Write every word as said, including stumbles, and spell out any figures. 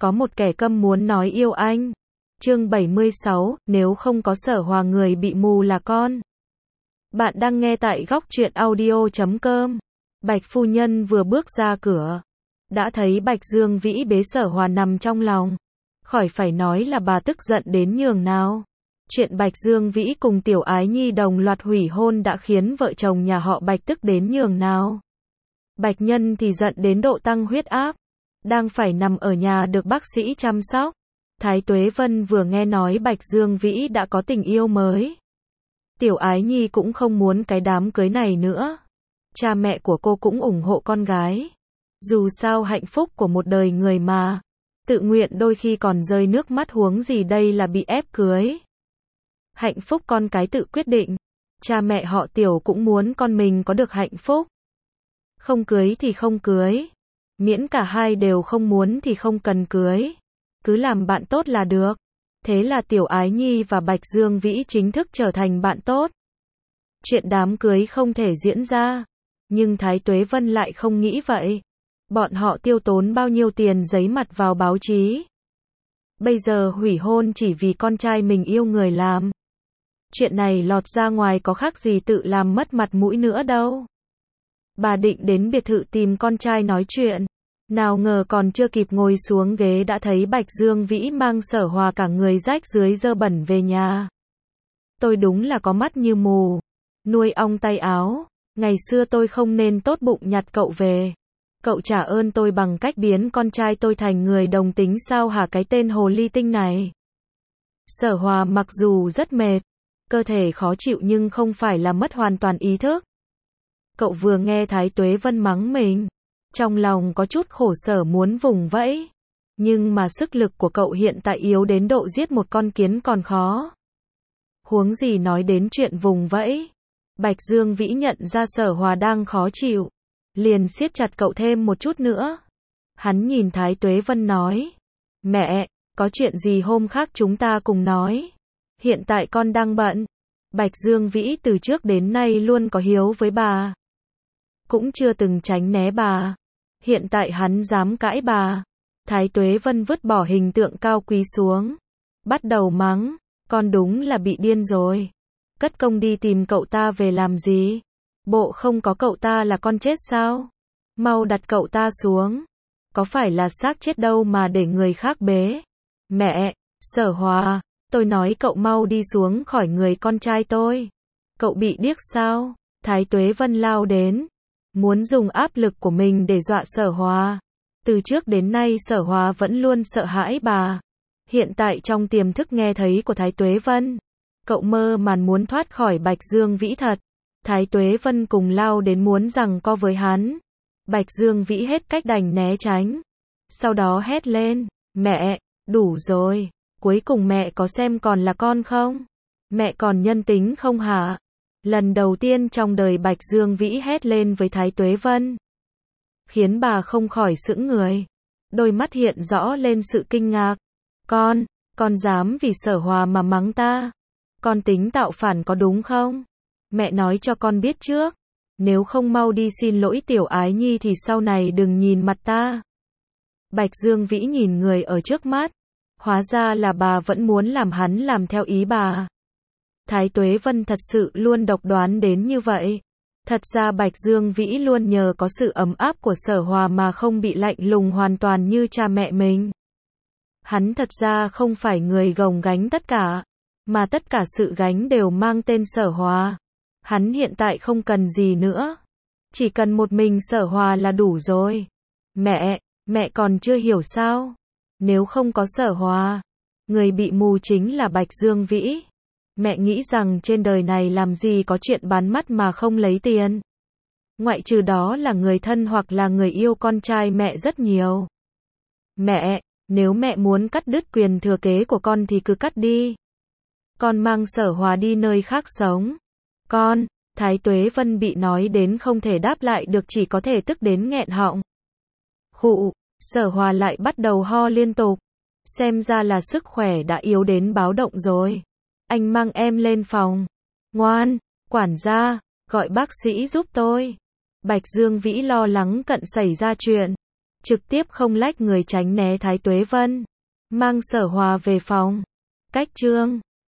Có một kẻ câm muốn nói yêu anh. Chương bảy mươi sáu, nếu không có Sở Hòa người bị mù là con. Bạn đang nghe tại góc truyện audio chấm com. Bạch phu nhân vừa bước ra cửa, đã thấy Bạch Dương Vĩ bế Sở Hòa nằm trong lòng. Khỏi phải nói là bà tức giận đến nhường nào. Chuyện Bạch Dương Vĩ cùng Tiểu Ái Nhi đồng loạt hủy hôn đã khiến vợ chồng nhà họ Bạch tức đến nhường nào. Bạch Nhân thì giận đến độ tăng huyết áp, đang phải nằm ở nhà được bác sĩ chăm sóc. Thái Tuế Vân vừa nghe nói Bạch Dương Vĩ đã có tình yêu mới. Tiểu Ái Nhi cũng không muốn cái đám cưới này nữa. Cha mẹ của cô cũng ủng hộ con gái. Dù sao hạnh phúc của một đời người mà. Tự nguyện đôi khi còn rơi nước mắt, huống gì đây là bị ép cưới. Hạnh phúc con cái tự quyết định. Cha mẹ họ Tiểu cũng muốn con mình có được hạnh phúc. Không cưới thì không cưới. Miễn cả hai đều không muốn thì không cần cưới. Cứ làm bạn tốt là được. Thế là Tiểu Ái Nhi và Bạch Dương Vĩ chính thức trở thành bạn tốt. Chuyện đám cưới không thể diễn ra. Nhưng Thái Tuế Vân lại không nghĩ vậy. Bọn họ tiêu tốn bao nhiêu tiền giấy mặt vào báo chí. Bây giờ hủy hôn chỉ vì con trai mình yêu người làm. Chuyện này lọt ra ngoài có khác gì tự làm mất mặt mũi nữa đâu. Bà định đến biệt thự tìm con trai nói chuyện. Nào ngờ còn chưa kịp ngồi xuống ghế đã thấy Bạch Dương Vĩ mang Sở Hòa cả người rách rưới dơ bẩn về nhà. Tôi đúng là có mắt như mù. Nuôi ong tay áo. Ngày xưa tôi không nên tốt bụng nhặt cậu về. Cậu trả ơn tôi bằng cách biến con trai tôi thành người đồng tính sao hả cái tên hồ ly tinh này. Sở Hòa mặc dù rất mệt, cơ thể khó chịu nhưng không phải là mất hoàn toàn ý thức. Cậu vừa nghe Thái Tuế Vân mắng mình, trong lòng có chút khổ sở muốn vùng vẫy. Nhưng mà sức lực của cậu hiện tại yếu đến độ giết một con kiến còn khó. Huống gì nói đến chuyện vùng vẫy. Bạch Dương Vĩ nhận ra Sở Hòa đang khó chịu, liền siết chặt cậu thêm một chút nữa. Hắn nhìn Thái Tuế Vân nói, mẹ, có chuyện gì hôm khác chúng ta cùng nói. Hiện tại con đang bận. Bạch Dương Vĩ từ trước đến nay luôn có hiếu với bà. Cũng chưa từng tránh né bà. Hiện tại hắn dám cãi bà. Thái Tuế Vân vứt bỏ hình tượng cao quý xuống. Bắt đầu mắng, con đúng là bị điên rồi. Cất công đi tìm cậu ta về làm gì? Bộ không có cậu ta là con chết sao? Mau đặt cậu ta xuống. Có phải là xác chết đâu mà để người khác bế. Mẹ, Sở Hòa, tôi nói cậu mau đi xuống khỏi người con trai tôi. Cậu bị điếc sao? Thái Tuế Vân lao đến, muốn dùng áp lực của mình để dọa Sở Hòa. Từ trước đến nay Sở Hòa vẫn luôn sợ hãi bà. Hiện tại trong tiềm thức nghe thấy của Thái Tuế Vân, cậu mơ màn muốn thoát khỏi Bạch Dương Vĩ thật. Thái Tuế Vân cùng lao đến muốn giằng co với hắn. Bạch Dương Vĩ hết cách đành né tránh. Sau đó hét lên, mẹ, đủ rồi. Cuối cùng mẹ có xem còn là con không? Mẹ còn nhân tính không hả? Lần đầu tiên trong đời Bạch Dương Vĩ hét lên với Thái Tuế Vân, khiến bà không khỏi sững người. Đôi mắt hiện rõ lên sự kinh ngạc. Con, con dám vì Sở Hòa mà mắng ta? Con tính tạo phản có đúng không? Mẹ nói cho con biết trước. Nếu không mau đi xin lỗi Tiểu Ái Nhi thì sau này đừng nhìn mặt ta. Bạch Dương Vĩ nhìn người ở trước mắt. Hóa ra là bà vẫn muốn làm hắn làm theo ý bà. Thái Tuế Vân thật sự luôn độc đoán đến như vậy. Thật ra Bạch Dương Vĩ luôn nhờ có sự ấm áp của Sở Hòa mà không bị lạnh lùng hoàn toàn như cha mẹ mình. Hắn thật ra không phải người gồng gánh tất cả, mà tất cả sự gánh đều mang tên Sở Hòa. Hắn hiện tại không cần gì nữa. Chỉ cần một mình Sở Hòa là đủ rồi. Mẹ, mẹ còn chưa hiểu sao? Nếu không có Sở Hòa, người bị mù chính là Bạch Dương Vĩ. Mẹ nghĩ rằng trên đời này làm gì có chuyện bán mắt mà không lấy tiền. Ngoại trừ đó là người thân hoặc là người yêu con trai mẹ rất nhiều. Mẹ, nếu mẹ muốn cắt đứt quyền thừa kế của con thì cứ cắt đi. Con mang Sở Hòa đi nơi khác sống. Con, Thái Tuế Vân bị nói đến không thể đáp lại được, chỉ có thể tức đến nghẹn họng. Khụ, Sở Hòa lại bắt đầu ho liên tục. Xem ra là sức khỏe đã yếu đến báo động rồi. Anh mang em lên phòng. Ngoan, quản gia, gọi bác sĩ giúp tôi. Bạch Dương Vĩ lo lắng cận xảy ra chuyện. Trực tiếp không lách người tránh né Thái Tuế Vân. Mang Sở Hòa về phòng. Cách chương